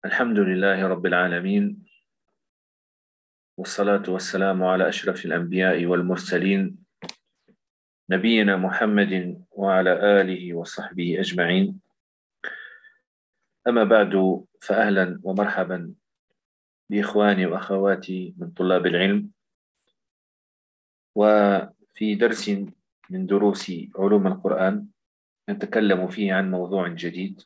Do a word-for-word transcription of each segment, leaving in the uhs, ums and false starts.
الحمد لله رب العالمين، والصلاة والسلام على أشرف الأنبياء والمرسلين، نبينا محمد وعلى آله وصحبه أجمعين. أما بعد، فأهلا ومرحبا بإخواني وأخواتي من طلاب العلم، وفي درس من دروس علوم القرآن نتكلم فيه عن موضوع جديد،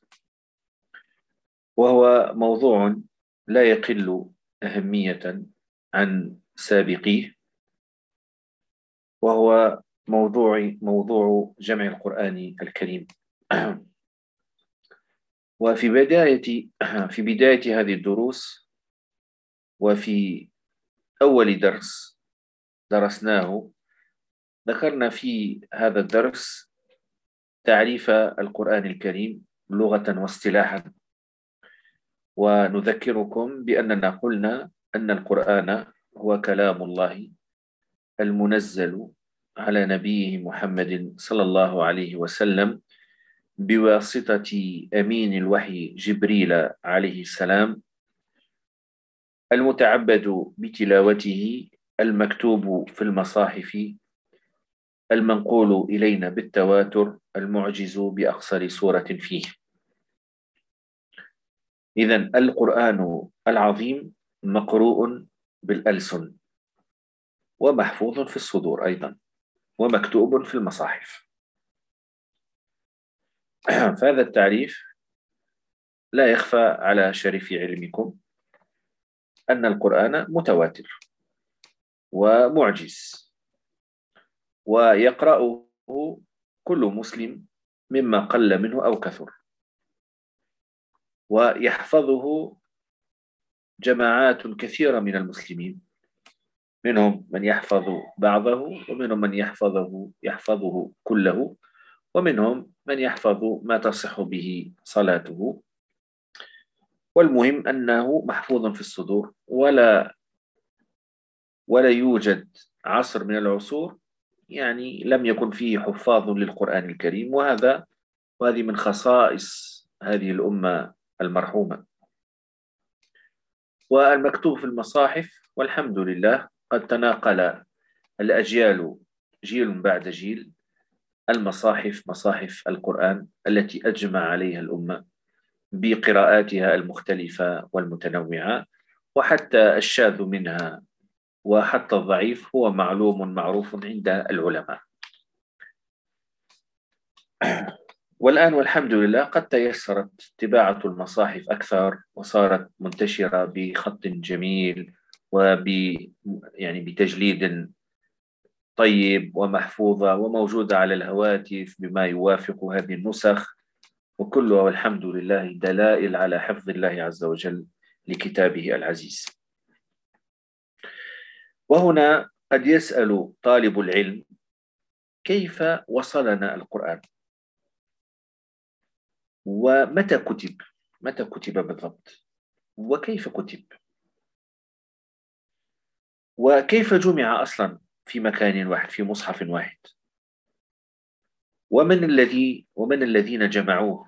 وهو موضوع لا يقل أهمية عن سابقيه، وهو موضوع موضوع جمع القرآن الكريم. وفي بداية في بداية هذه الدروس، وفي أول درس درسناه، ذكرنا في هذا الدرس تعريف القرآن الكريم لغة واصطلاحا، ونذكركم بأننا قلنا أن القرآن هو كلام الله المنزل على نبيه محمد صلى الله عليه وسلم بواسطة أمين الوحي جبريل عليه السلام، المتعبد بتلاوته، المكتوب في المصاحف، المنقول إلينا بالتواتر، المعجز بأقصر سورة فيه. إذن القرآن العظيم مقروء بالألسن، ومحفوظ في الصدور أيضا، ومكتوب في المصاحف. فهذا التعريف لا يخفى على شريف علمكم أن القرآن متواتر ومعجز، ويقرأه كل مسلم مما قل منه أو كثر، ويحفظه جماعات كثيرة من المسلمين، منهم من يحفظ بعضه، ومنهم من يحفظه يحفظه كله، ومنهم من يحفظ ما تصح به صلاته. والمهم أنه محفوظ في الصدور، ولا ولا يوجد عصر من العصور يعني لم يكن فيه حفاظ للقرآن الكريم، وهذا وهذه من خصائص هذه الأمة المرحومة. والمكتوب في المصاحف، والحمد لله، قد تناقل الأجيال جيل بعد جيل المصاحف، مصاحف القرآن التي أجمع عليها الأمة بقراءاتها المختلفة والمتنوعة، وحتى الشاذ منها وحتى الضعيف هو معلوم معروف عند العلماء. والآن والحمد لله قد تيسرت طباعة المصاحف أكثر، وصارت منتشرة بخط جميل، وب يعني بتجليد طيب، ومحفوظة وموجودة على الهواتف بما يوافق هذه النسخ، وكلها والحمد لله دلائل على حفظ الله عز وجل لكتابه العزيز. وهنا قد يسأل طالب العلم: كيف وصلنا القرآن؟ ومتى كتب؟ متى كتب بالضبط؟ وكيف كتب؟ وكيف جمع أصلا في مكان واحد، في مصحف واحد؟ ومن الذي ومن الذين جمعوه؟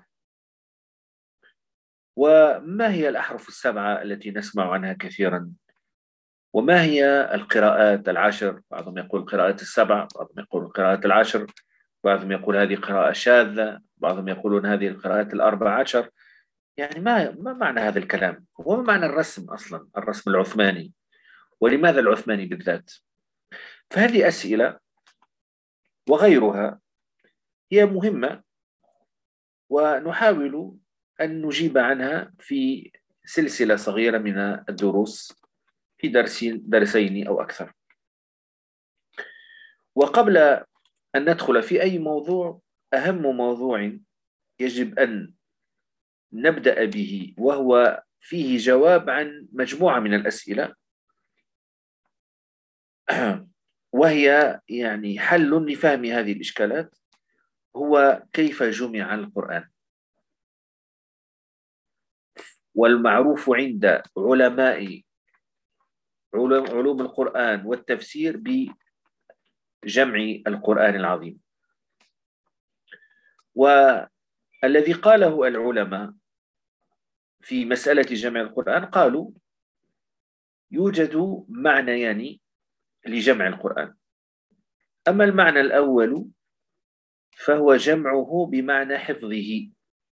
وما هي الأحرف السبعة التي نسمع عنها كثيرا؟ وما هي القراءات العشر؟ بعضهم يقول القراءات السبع، بعضهم يقول القراءات العشر، بعضهم يقول هذه قراءة شاذة، بعضهم يقولون هذه القراءات الأربع عشر. يعني ما ما معنى هذا الكلام؟ وما معنى الرسم أصلا، الرسم العثماني؟ ولماذا العثماني بالذات؟ فهذه أسئلة وغيرها هي مهمة، ونحاول أن نجيب عنها في سلسلة صغيرة من الدروس، في درس درسين أو أكثر. وقبل أن ندخل في أي موضوع، أهم موضوع يجب أن نبدأ به، وهو فيه جواب عن مجموعة من الأسئلة، وهي يعني حل لفهم هذه الإشكالات، هو كيف جمع القرآن. والمعروف عند علماء علوم القرآن والتفسير بجمع القرآن العظيم. والذي قاله العلماء في مسألة جمع القرآن قالوا يوجد معنيان لجمع القرآن. أما المعنى الأول فهو جمعه بمعنى حفظه،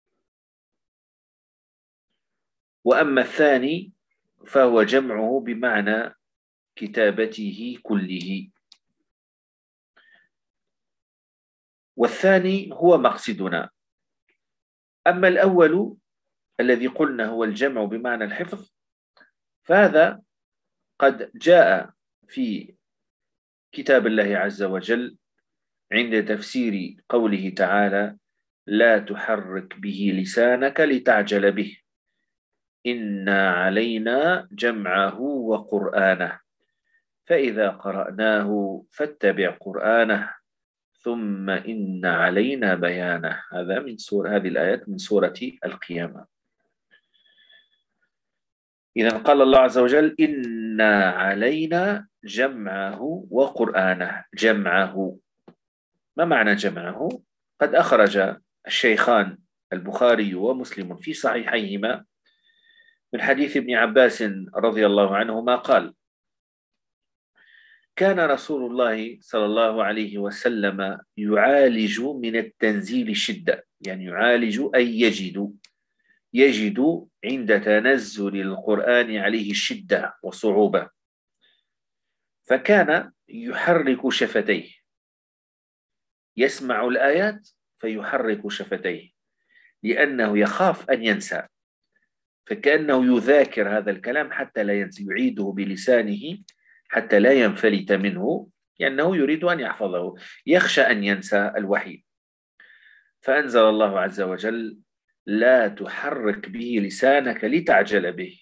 وأما الثاني فهو جمعه بمعنى كتابته كله. والثاني هو مقصدنا. أما الأول الذي قلنا هو الجمع بمعنى الحفظ، فهذا قد جاء في كتاب الله عز وجل عند تفسير قوله تعالى: لا تحرك به لسانك لتعجل به إن علينا جمعه وقرآنه فإذا قرأناه فاتبع قرآنه ثم إن علينا بيانه. هذا من سورة هذه الآيات من سورة القيامة. إذا قال الله عز وجل: إن علينا جمعه وقرآنه. جمعه، ما معنى جمعه؟ قد أخرج الشيخان البخاري ومسلم في صحيحيهما من حديث ابن عباس رضي الله عنهما قال: كان رسول الله صلى الله عليه وسلم يعالج من التنزيل شدة، يعني يعالج أي يجد يجد عند تنزل القرآن عليه الشدة وصعوبة، فكان يحرك شفتيه، يسمع الآيات فيحرك شفتيه لأنه يخاف أن ينسى، فكأنه يذاكر هذا الكلام حتى لا ينسى، يعيده بلسانه حتى لا ينفلت منه، لأنه يريد أن يحفظه، يخشى أن ينسى الوحي. فأنزل الله عز وجل: لا تحرك به لسانك لتعجل به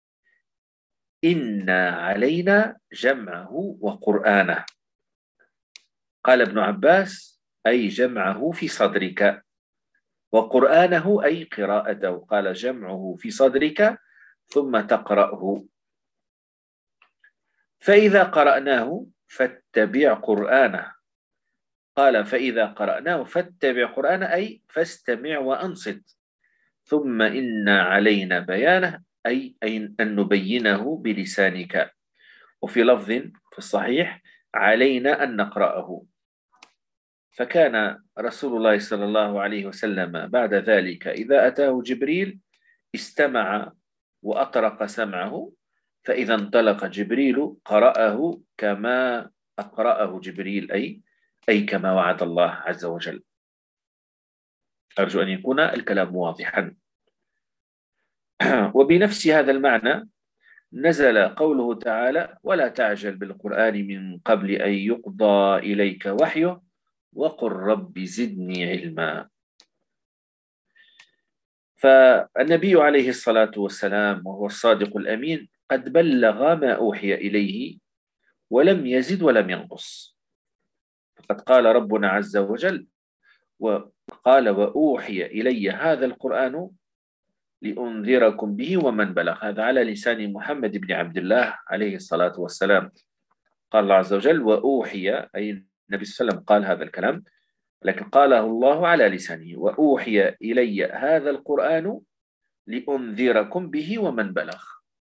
إن علينا جمعه وقرآنه. قال ابن عباس: أي جمعه في صدرك، وقرآنه أي قراءته. قال: جمعه في صدرك ثم تقرأه، فإذا قرأناه فاتبع قرآنه. قال: فإذا قرأناه فاتبع قرآنه أي فاستمع وأنصت، ثم إن علينا بيانه أي أن نبينه بلسانك. وفي لفظ في الصحيح: علينا أن نقرأه. فكان رسول الله صلى الله عليه وسلم بعد ذلك إذا أتاه جبريل استمع وأطرق سمعه، فإذا انطلق جبريل قرأه كما أقرأه جبريل، أي أي كما وعد الله عز وجل. أرجو أن يكون الكلام واضحا. وبنفس هذا المعنى نزل قوله تعالى: ولا تعجل بالقرآن من قبل أن يقضى إليك وحيه وقل رب زدني علما. فالنبي عليه الصلاة والسلام وهو الصادق الأمين قد بلغ ما أوحي إليه ولم يزد ولم ينقص. فقد قال ربنا عز وجل: وقال: وأوحي إلي هذا القرآن لأنذركم به ومن بلغ. هذا على لسان محمد بن عبد الله عليه الصلاة والسلام. قال الله عز وجل: وأوحي، أي النبي صلى الله عليه وسلم قال هذا الكلام، لكن قاله الله على لسانه: وأوحي إلي هذا القرآن لأنذركم به ومن بلغ.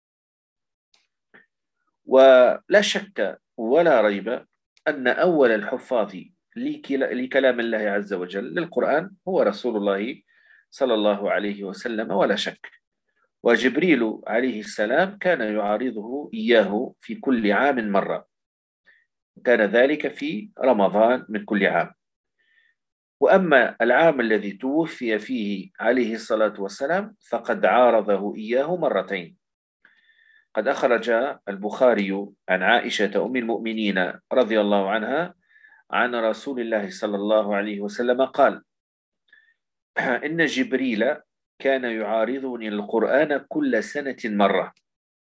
ولا شك ولا ريب أن أول الحفاظ لكلام الله عز وجل للقرآن هو رسول الله صلى الله عليه وسلم، ولا شك. وجبريل عليه السلام كان يعارضه إياه في كل عام مرة، كان ذلك في رمضان من كل عام. وأما العام الذي توفي فيه عليه الصلاة والسلام فقد عارضه إياه مرتين. قد أخرج البخاري عن عائشة أم المؤمنين رضي الله عنها عن رسول الله صلى الله عليه وسلم قال: إن جبريل كان يعارضني القرآن كل سنة مرة،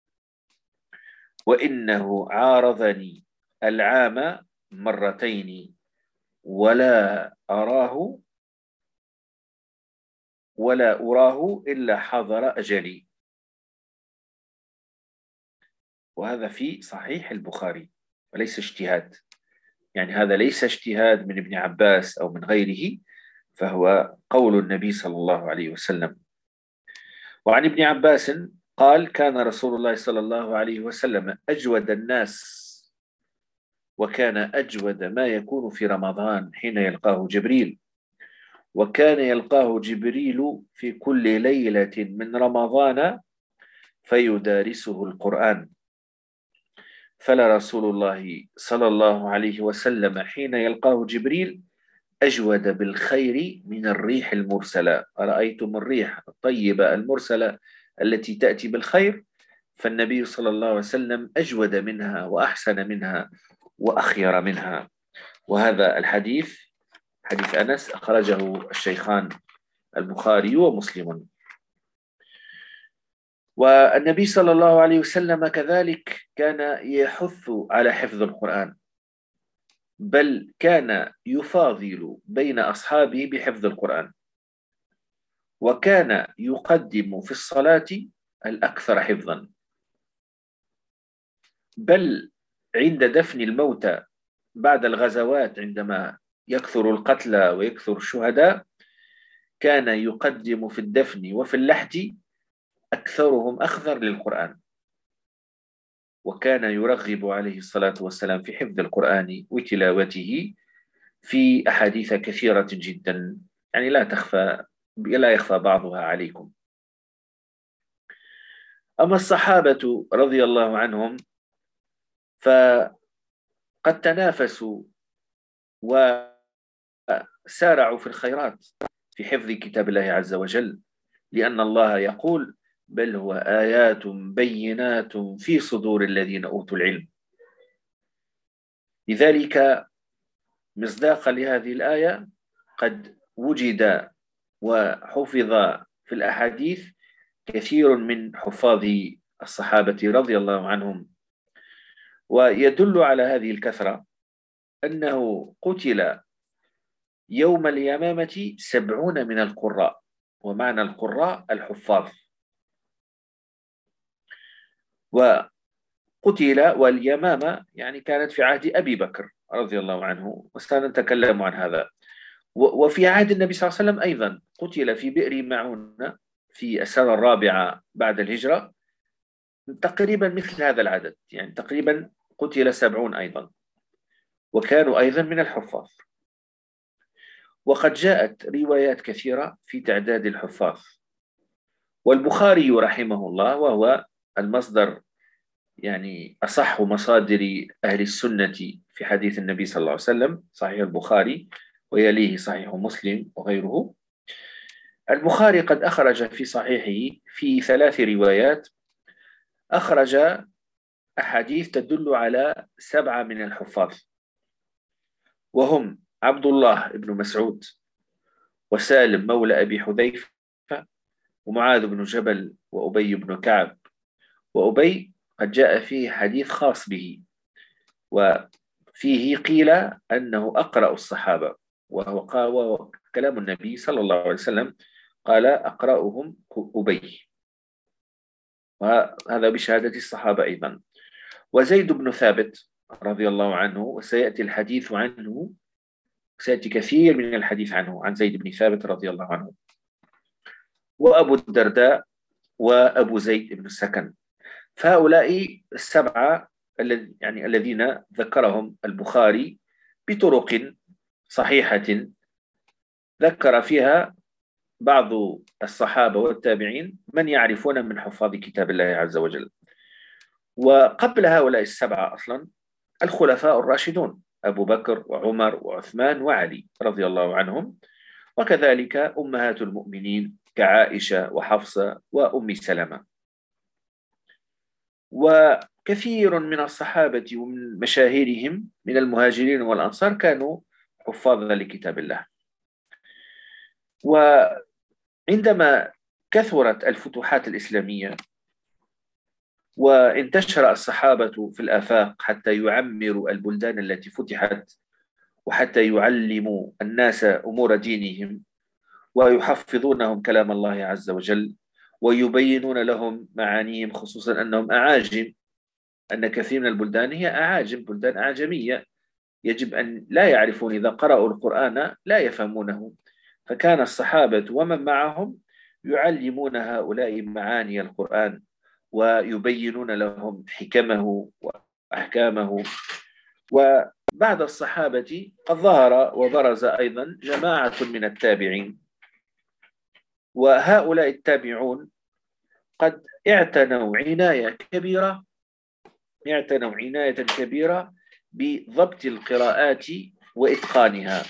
وإنه عارضني العام مرتين ولا أراه ولا أراه إلا حضر أجلي. وهذا في صحيح البخاري وليس اجتهاد، يعني هذا ليس اجتهاد من ابن عباس أو من غيره، فهو قول النبي صلى الله عليه وسلم. وعن ابن عباس قال كان رسول الله صلى الله عليه وسلم أجود الناس، وكان أجود ما يكون في رمضان حين يلقاه جبريل، وكان يلقاه جبريل في كل ليلة من رمضان فيدارسه القرآن، فلرسول الله صلى الله عليه وسلم حين يلقاه جبريل أجود بالخير من الريح المرسلة. أرأيتم الريح الطيبة المرسلة التي تأتي بالخير، فالنبي صلى الله عليه وسلم أجود منها وأحسن منها وأخير منها. وهذا الحديث حديث أنس أخرجه الشيخان البخاري ومسلم. والنبي صلى الله عليه وسلم كذلك كان يحث على حفظ القرآن، بل كان يفاضل بين أصحابه بحفظ القرآن، وكان يقدم في الصلاة الأكثر حفظا، بل عند دفن الموتى بعد الغزوات عندما يكثر القتلى ويكثر الشهداء كان يقدم في الدفن وفي اللحد أكثرهم أخذا للقرآن، وكان يرغب عليه الصلاة والسلام في حفظ القرآن وتلاوته في أحاديث كثيرة جدا، يعني لا تخفى لا يخفى بعضها عليكم. أما الصحابة رضي الله عنهم فقد تنافسوا وسارعوا في الخيرات في حفظ كتاب الله عز وجل، لأن الله يقول بل هو آيات بينات في صدور الذين أوتوا العلم. لذلك مصداقا لهذه الآية قد وجد وحفظ في الأحاديث كثير من حفاظ الصحابة رضي الله عنهم. ويدل على هذه الكثرة أنه قتل يوم اليمامة سبعون من القراء، ومعنى القراء الحفاظ، وقتل واليمامة يعني كانت في عهد أبي بكر رضي الله عنه، وسنتكلم عن هذا. وفي عهد النبي صلى الله عليه وسلم أيضا قتل في بئر معونة في السنة الرابعة بعد الهجرة تقريبا مثل هذا العدد، يعني تقريبا قتل سبعون أيضا، وكانوا أيضا من الحفاظ. وقد جاءت روايات كثيرة في تعداد الحفاظ. والبخاري رحمه الله وهو المصدر يعني أصح مصادر أهل السنة في حديث النبي صلى الله عليه وسلم، صحيح البخاري ويليه صحيح مسلم وغيره. البخاري قد أخرج في صحيحه في ثلاث روايات أخرج أحاديث تدل على سبعة من الحفاظ، وهم عبد الله بن مسعود، وسالم مولى أبي حذيفة، ومعاذ بن جبل، وأبي بن كعب. وأبي قد جاء فيه حديث خاص به، وفيه قيل أنه أقرأ الصحابة، وهو قال كلام النبي صلى الله عليه وسلم قال أقرأهم أبي، وهذا بشهادة الصحابة أيضا. وزيد بن ثابت رضي الله عنه، وسيأتي الحديث عنه، سيأتي كثير من الحديث عنه عن زيد بن ثابت رضي الله عنه. وأبو الدرداء وأبو زيد بن السكن. فهؤلاء السبعة يعني الذين ذكرهم البخاري بطرق صحيحة ذكر فيها بعض الصحابة والتابعين من يعرفون من حفاظ كتاب الله عز وجل. وقبل هؤلاء السبعة أصلا الخلفاء الراشدون أبو بكر وعمر وعثمان وعلي رضي الله عنهم، وكذلك أمهات المؤمنين كعائشة وحفصة وأم سلمة. وكثير من الصحابة ومن مشاهيرهم من المهاجرين والأنصار كانوا حفاظا لكتاب الله. وعندما كثرت الفتوحات الإسلامية وانتشر الصحابة في الآفاق حتى يعمروا البلدان التي فتحت، وحتى يعلموا الناس أمور دينهم، ويحفظونهم كلام الله عز وجل، ويبينون لهم معانيهم، خصوصا أنهم أعاجم، أن كثير من البلدان هي أعاجم، بلدان أعجمية يجب أن لا يعرفون، إذا قرأوا القرآن لا يفهمونه. فكان الصحابة ومن معهم يعلمون هؤلاء معاني القرآن ويبينون لهم حكمه وأحكامه. وبعد الصحابة قد ظهر وبرز أيضا جماعة من التابعين، وهؤلاء التابعون قد اعتنوا عناية كبيرة اعتنوا عناية كبيرة بضبط القراءات وإتقانها،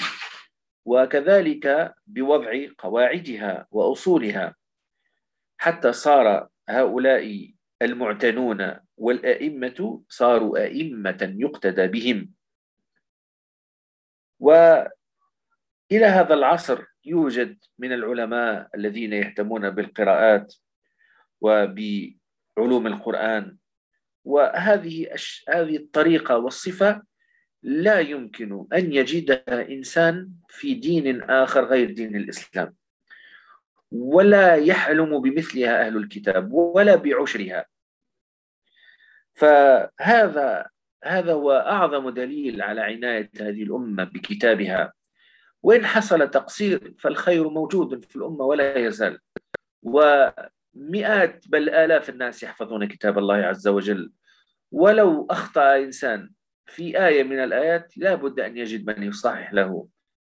وكذلك بوضع قواعدها وأصولها، حتى صار هؤلاء المعتنون والأئمة صاروا أئمة يقتدى بهم. وإلى هذا العصر يوجد من العلماء الذين يهتمون بالقراءات وبعلوم القرآن، وهذه هذه الطريقة والصفة لا يمكن أن يجدها إنسان في دين آخر غير دين الإسلام، ولا يحلم بمثلها أهل الكتاب ولا بعشرها. فهذا هذا هو أعظم دليل على عناية هذه الأمة بكتابها. وإن حصل تقصير فالخير موجود في الأمة ولا يزال، ومئات بل آلاف الناس يحفظون كتاب الله عز وجل، ولو أخطأ إنسان في آية من الآيات لا بد أن يجد من يصحح له.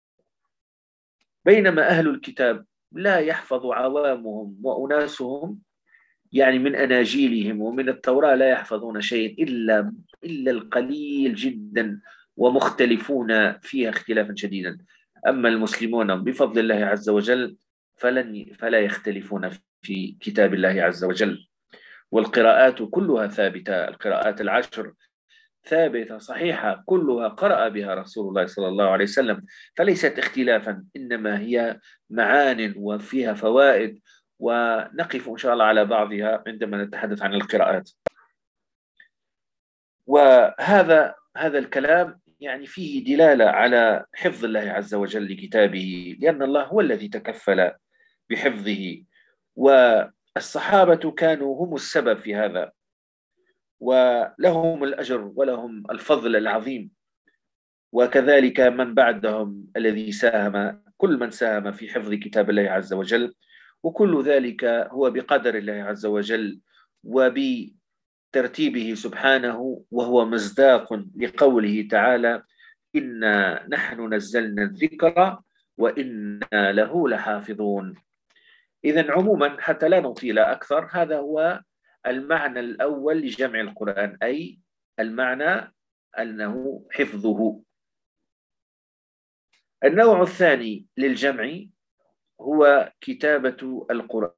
بينما أهل الكتاب لا يحفظ عوامهم وأناسهم يعني من أناجيلهم ومن التوراة لا يحفظون شيء إلا إلا القليل جدا، ومختلفون فيها اختلافا شديدا. أما المسلمون بفضل الله عز وجل فلن فلا يختلفون في كتاب الله عز وجل. والقراءات كلها ثابتة، القراءات العشر ثابتة صحيحة كلها قرأ بها رسول الله صلى الله عليه وسلم، فليست اختلافا، إنما هي معان وفيها فوائد، ونقف إن شاء الله على بعضها عندما نتحدث عن القراءات. وهذا هذا الكلام يعني فيه دلالة على حفظ الله عز وجل لكتابه، لأن الله هو الذي تكفل بحفظه، والصحابة كانوا هم السبب في هذا، ولهم الأجر ولهم الفضل العظيم، وكذلك من بعدهم الذي ساهم، كل من ساهم في حفظ كتاب الله عز وجل. وكل ذلك هو بقدر الله عز وجل وبترتيبه سبحانه، وهو مصداق لقوله تعالى: إنا نحن نزلنا الذكر وإنا له لحافظون. إذن عموما حتى لا نطيل أكثر، هذا هو المعنى الأول لجمع القرآن، أي المعنى أنه حفظه. النوع الثاني للجمع هو كتابة القرآن،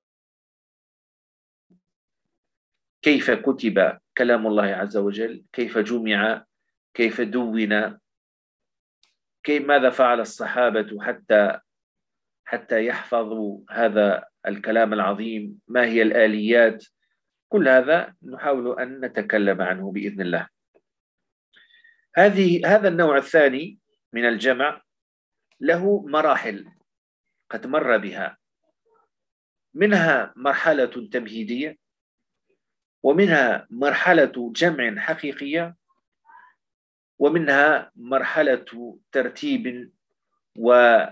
كيف كتب كلام الله عز وجل، كيف جمع، كيف دون، كيف ماذا فعل الصحابة حتى حتى يحفظوا هذا الكلام العظيم، ما هي الآليات. كل هذا نحاول أن نتكلم عنه بإذن الله. هذه هذا النوع الثاني من الجمع له مراحل قد مر بها، منها مرحلة تمهيدية، ومنها مرحلة جمع حقيقية، ومنها مرحلة ترتيب ولا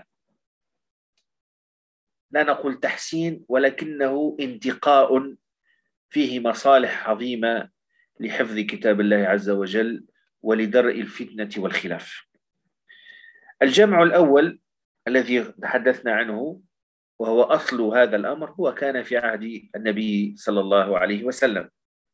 نقول تحسين، ولكنه انتقاء فيه مصالح عظيمة لحفظ كتاب الله عز وجل ولدرء الفتنة والخلاف. الجمع الأول الذي تحدثنا عنه وهو أصل هذا الأمر هو كان في عهد النبي صلى الله عليه وسلم.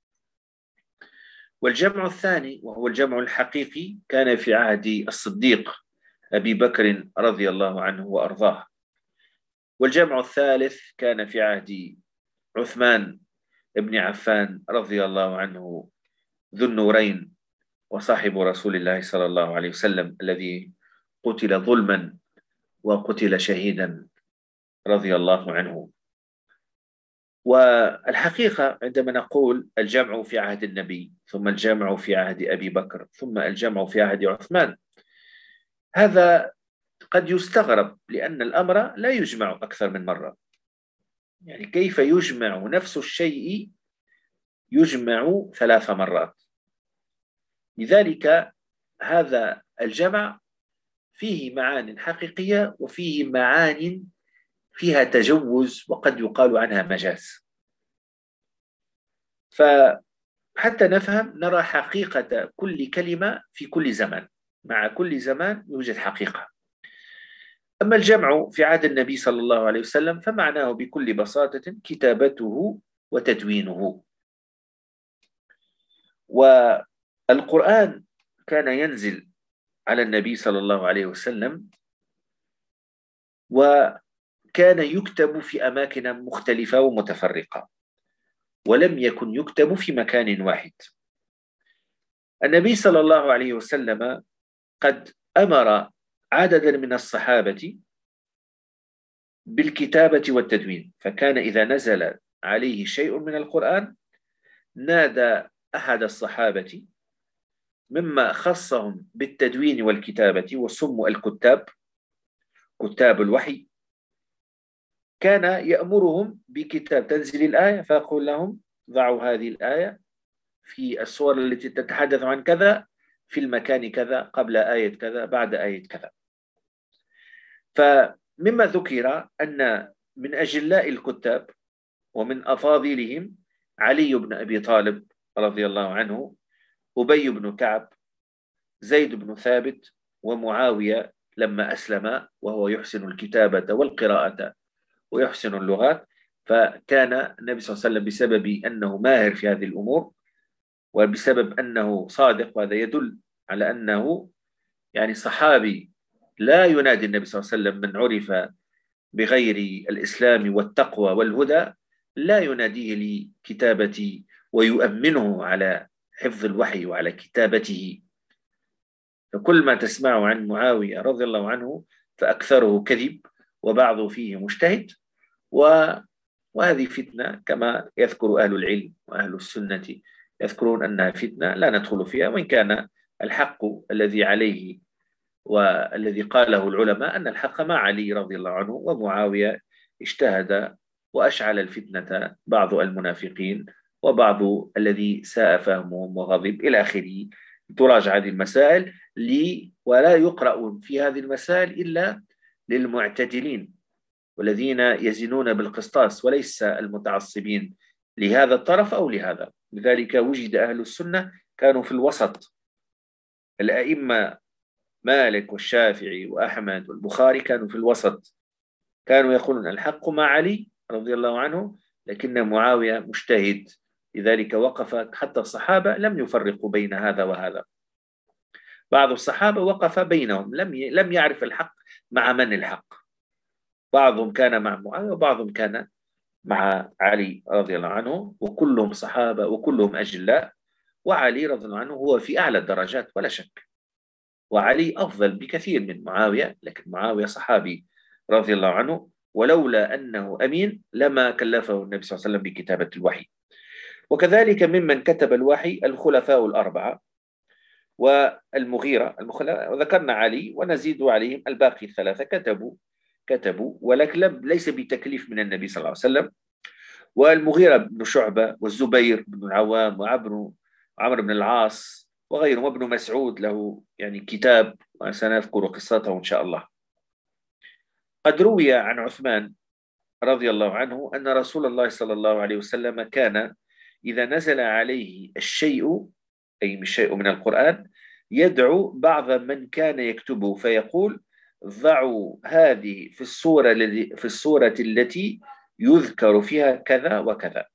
والجمع الثاني وهو الجمع الحقيقي كان في عهد الصديق أبي بكر رضي الله عنه وأرضاه. والجمع الثالث كان في عهد عثمان ابن عفان رضي الله عنه ذو النورين وصاحب رسول الله صلى الله عليه وسلم، الذي قتل ظلما وقتل شهيدا رضي الله عنه. والحقيقة عندما نقول الجمع في عهد النبي، ثم الجمع في عهد أبي بكر، ثم الجمع في عهد عثمان، هذا قد يستغرب، لأن الأمر لا يجمع أكثر من مرة. يعني كيف يجمع نفس الشيء يجمع ثلاث مرات؟ لذلك هذا الجمع فيه معان حقيقية وفيه معان فيها تجوز وقد يقال عنها مجاز. فحتى نفهم نرى حقيقة كل كلمة في كل زمان، مع كل زمان يوجد حقيقة. أما الجمع في عهد النبي صلى الله عليه وسلم فمعناه بكل بساطة كتابته وتدوينه. والقرآن كان ينزل على النبي صلى الله عليه وسلم، وكان يكتب في أماكن مختلفة ومتفرقة، ولم يكن يكتب في مكان واحد. النبي صلى الله عليه وسلم قد أمر عددا من الصحابة بالكتابة والتدوين، فكان إذا نزل عليه شيء من القرآن نادى أحد الصحابة مما خصهم بالتدوين والكتابة وسموا الكتاب، كتاب الوحي، كان يأمرهم بكتاب تنزل الآية فيقول لهم ضعوا هذه الآية في الصور التي تتحدث عن كذا في المكان كذا قبل آية كذا بعد آية كذا. فمما ذكر أن من أجلاء الكتاب ومن أفاضلهم علي بن أبي طالب رضي الله عنه، أبي بن كعب، زيد بن ثابت، ومعاوية لما أسلم وهو يحسن الكتابة والقراءة ويحسن اللغات. فكان النبي صلى الله عليه وسلم بسبب أنه ماهر في هذه الأمور وبسبب أنه صادق، وهذا يدل على أنه يعني صحابي لا ينادي النبي صلى الله عليه وسلم من عرف بغير الإسلام والتقوى والهدى لا يناديه لكتابة ويؤمنه على حفظ الوحي وعلى كتابته. فكل ما تسمعه عن معاوية رضي الله عنه فأكثره كذب وبعضه فيه مجتهد، وهذه فتنة كما يذكر أهل العلم وأهل السنة، يذكرون أنها فتنة لا ندخل فيها، وإن كان الحق الذي عليه والذي قاله العلماء أن الحق مع علي رضي الله عنه، ومعاوية اجتهد وأشعل الفتنة بعض المنافقين وبعض الذي ساء فهمهم وغضب إلى آخره. تراجع هذه المسائل لي، ولا يقرأ في هذه المسائل إلا للمعتدلين والذين يزنون بالقسطاس وليس المتعصبين لهذا الطرف أو لهذا. لذلك وجد أهل السنة كانوا في الوسط. الأئمة مالك والشافعي وأحمد والبخاري كانوا في الوسط، كانوا يقولون الحق مع علي رضي الله عنه، لكن معاوية مجتهد، لذلك وقف. حتى الصحابة لم يفرقوا بين هذا وهذا، بعض الصحابة وقف بينهم، لم لم يعرف الحق مع من الحق، بعضهم كان مع معاوية وبعضهم كان مع علي رضي الله عنه، وكلهم صحابة وكلهم أجلاء، وعلي رضي الله عنه هو في أعلى الدرجات ولا شك، وعلي أفضل بكثير من معاوية، لكن معاوية صحابي رضي الله عنه، ولولا أنه أمين لما كلفه النبي صلى الله عليه وسلم بكتابة الوحي. وكذلك ممن كتب الوحي الخلفاء الأربعة والمغيرة، وذكرنا علي ونزيد عليهم الباقي الثلاثة كتبوا كتبوا ولكن ليس بتكليف من النبي صلى الله عليه وسلم. والمغيرة بن شعبة والزبير بن العوام وعمرو عمرو بن العاص وغيرهم، وابن مسعود له يعني كتاب وسنذكر قصته إن شاء الله. قد روي عن عثمان رضي الله عنه أن رسول الله صلى الله عليه وسلم كان إذا نزل عليه الشيء، أي الشيء من القرآن، يدعو بعض من كان يكتبه فيقول ضعوا هذه في السورة في السورة التي يذكر فيها كذا وكذا.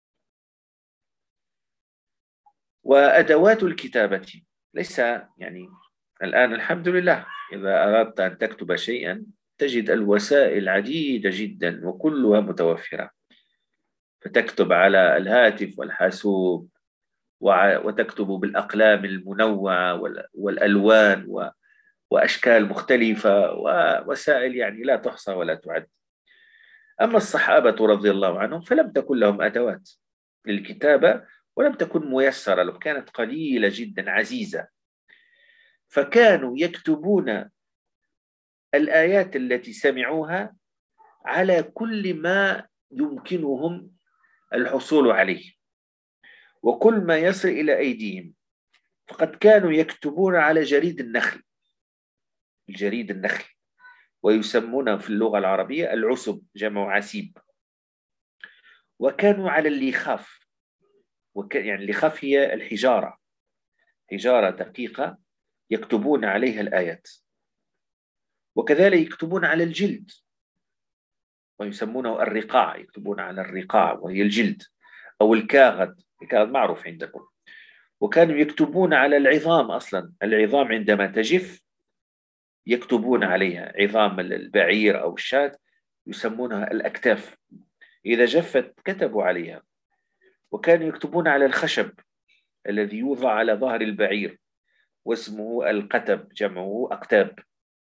وأدوات الكتابة ليس يعني الآن الحمد لله إذا أردت أن تكتب شيئا تجد الوسائل عديدة جدا وكلها متوفرة، فتكتب على الهاتف والحاسوب وتكتب بالأقلام المنوعة والألوان وأشكال مختلفة ووسائل يعني لا تحصى ولا تعد. أما الصحابة رضي الله عنهم فلم تكن لهم أدوات للكتابة ولم تكن ميسرة، لو كانت قليلة جدا عزيزة، فكانوا يكتبون الآيات التي سمعوها على كل ما يمكنهم الحصول عليه وكل ما يصل إلى أيديهم. فقد كانوا يكتبون على جريد النخل، الجريد النخل، ويسمون في اللغة العربية العسب، جمع عسيب. وكانوا على اللخاف، وكان يعني اللخاف هي الحجارة، حجارة دقيقة يكتبون عليها الآيات. وكذلك يكتبون على الجلد، ويسمونه الرقاع، يكتبون على الرقاع وهي الجلد، أو الكاغد، الكاغد معروف عندكم. وكانوا يكتبون على العظام، أصلا العظام عندما تجف يكتبون عليها، عظام البعير أو الشاة يسمونها الأكتاف، إذا جفت كتبوا عليها. وكانوا يكتبون على الخشب الذي يوضع على ظهر البعير، واسمه القتب، جمعه أقتاب.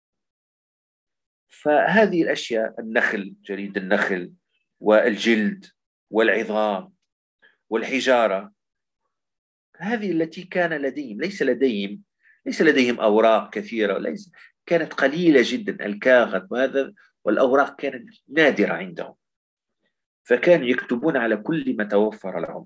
فهذه الأشياء، النخل، جريد النخل، والجلد، والعظام، والحجارة، هذه التي كان لديهم، ليس لديهم ليس لديهم أوراق كثيرة، ليس، كانت قليلة جدا الكاغذ، وهذا والأوراق كانت نادرة عندهم، فكانوا يكتبون على كل ما توفر لهم.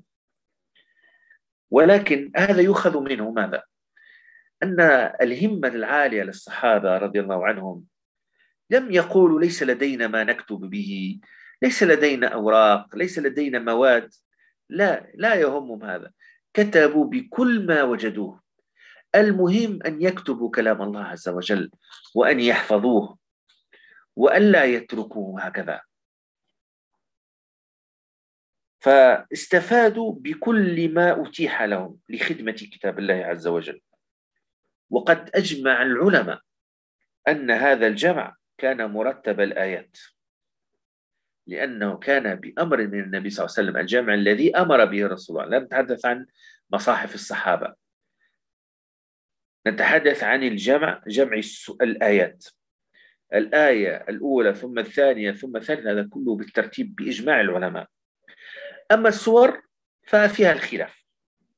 ولكن هذا يؤخذ منه ماذا؟ أن الهمة العالية للصحابة رضي الله عنهم لم يقولوا ليس لدينا ما نكتب به، ليس لدينا أوراق، ليس لدينا مواد، لا، لا يهمهم هذا، كتبوا بكل ما وجدوه. المهم أن يكتبوا كلام الله عز وجل، وأن يحفظوه، وأن لا يتركوه هكذا. فاستفادوا بكل ما أتيح لهم لخدمة كتاب الله عز وجل. وقد أجمع العلماء أن هذا الجمع كان مرتب الآيات، لأنه كان بأمر من النبي صلى الله عليه وسلم، الجمع الذي أمر به الرسول. لا نتحدث عن مصاحف الصحابة، نتحدث عن الجمع، جمع الآيات، الآية الأولى ثم الثانية ثم الثالثة، هذا كله بالترتيب بإجماع العلماء. أما السور ففيها الخلاف.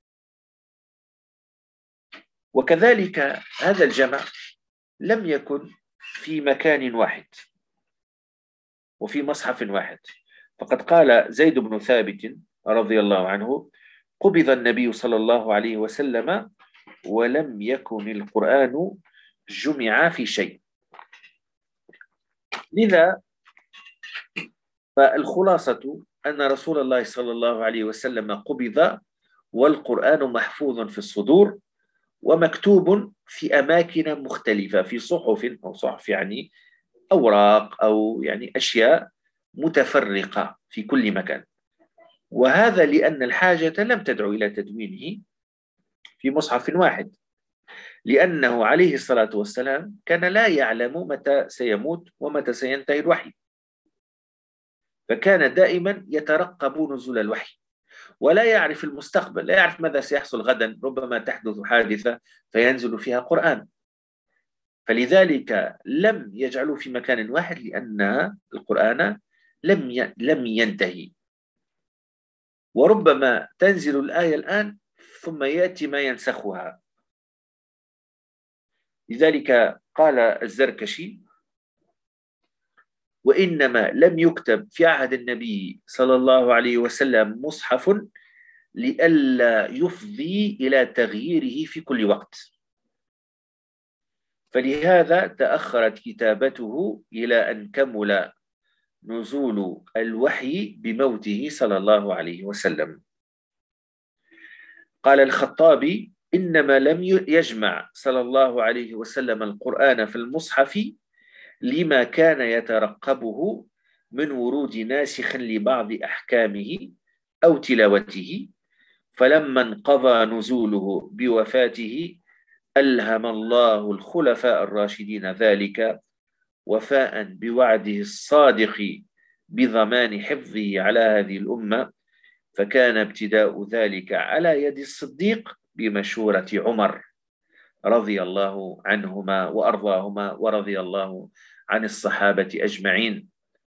وكذلك هذا الجمع لم يكن في مكان واحد وفي مصحف واحد، فقد قال زيد بن ثابت رضي الله عنه: قبض النبي صلى الله عليه وسلم ولم يكن القرآن جمع في شيء. لذا فالخلاصة أن رسول الله صلى الله عليه وسلم قبض والقرآن محفوظ في الصدور ومكتوب في أماكن مختلفة، في صحف أو صحف يعني أوراق أو يعني أشياء متفرقة في كل مكان. وهذا لأن الحاجة لم تدعو إلى تدوينه في مصحف واحد، لأنه عليه الصلاة والسلام كان لا يعلم متى سيموت ومتى سينتهي الوحي، فكان دائما يترقب نزول الوحي ولا يعرف المستقبل، لا يعرف ماذا سيحصل غدا، ربما تحدث حادثة فينزل فيها قرآن. فلذلك لم يجعلوا في مكان واحد، لأن القرآن لم لم ينتهي، وربما تنزل الآية الآن ثم يأتي ما ينسخها. لذلك قال الزركشي: وإنما لم يكتب في عهد النبي صلى الله عليه وسلم مصحف لئلا يفضي إلى تغييره في كل وقت، فلهذا تأخرت كتابته إلى أن كمل نزول الوحي بموته صلى الله عليه وسلم. قال الخطابي: إنما لم يجمع صلى الله عليه وسلم القرآن في المصحف لما كان يترقبه من ورود ناسخ لبعض أحكامه أو تلاوته، فلما انقضى نزوله بوفاته ألهم الله الخلفاء الراشدين ذلك، وفاء بوعده الصادق بضمان حفظه على هذه الأمة، فكان ابتداء ذلك على يد الصديق بمشورة عمر رضي الله عنهما وأرضاهما، ورضي الله عن الصحابة أجمعين.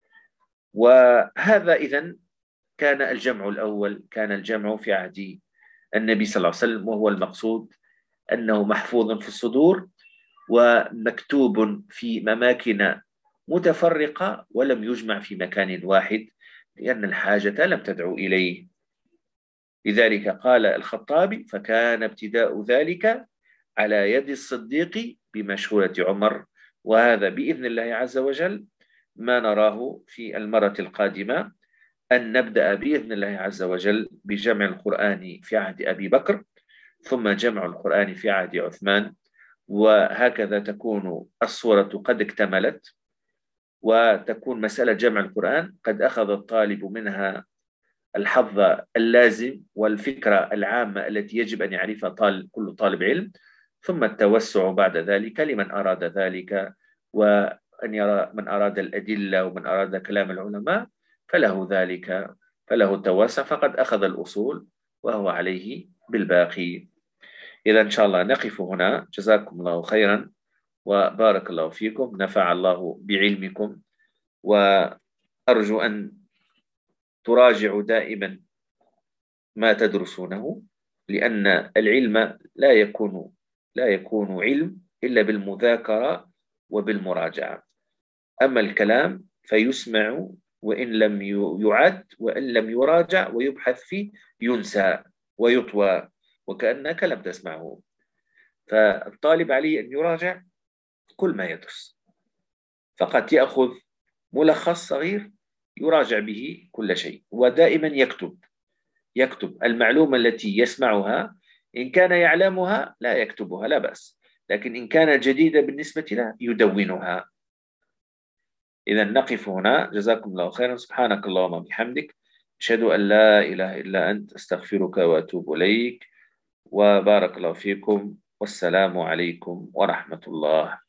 وهذا إذن كان الجمع الأول، كان الجمع في عهد النبي صلى الله عليه وسلم، وهو المقصود أنه محفوظ في الصدور ومكتوب في أماكن متفرقة ولم يجمع في مكان واحد، لأن الحاجة لم تدعو إليه. لذلك قال الخطابي: فكان ابتداء ذلك على يد الصديق بمشورة عمر وهذا بإذن الله عز وجل ما نراه في المرة القادمة، أن نبدأ بإذن الله عز وجل بجمع القرآن في عهد أبي بكر، ثم جمع القرآن في عهد عثمان، وهكذا تكون الصورة قد اكتملت، وتكون مسألة جمع القرآن قد أخذ الطالب منها الحظ اللازم والفكرة العامة التي يجب أن يعرفها طالب كل طالب علم، ثم التوسع بعد ذلك لمن أراد ذلك، وأن يرى من أراد الأدلة ومن أراد كلام العلماء فله ذلك، فله التوسع، فقد أخذ الأصول وهو عليه بالباقي. إذا إن شاء الله نقف هنا، جزاكم الله خيرا وبارك الله فيكم، نفع الله بعلمكم، وأرجو أن تراجعوا دائما ما تدرسونه، لأن العلم لا يكون لا يكون علم إلا بالمذاكرة وبالمراجعة. أما الكلام فيسمع وإن لم يعد وإن لم يراجع ويبحث فيه ينسى ويطوى وكأنك لم تسمعه. فالطالب عليه أن يراجع كل ما يدرس، فقط يأخذ ملخص صغير يراجع به كل شيء، ودائما يكتب يكتب المعلومة التي يسمعها، إن كان يعلمها لا يكتبها لا بأس، لكن إن كانت جديدة بالنسبة له يدونها. إذا نقف هنا، جزاكم الله خيرا، سبحانك اللهم وبحمدك، أشهد أن لا إله إلا أنت، أستغفرك وأتوب إليك، وبارك الله فيكم، والسلام عليكم ورحمة الله.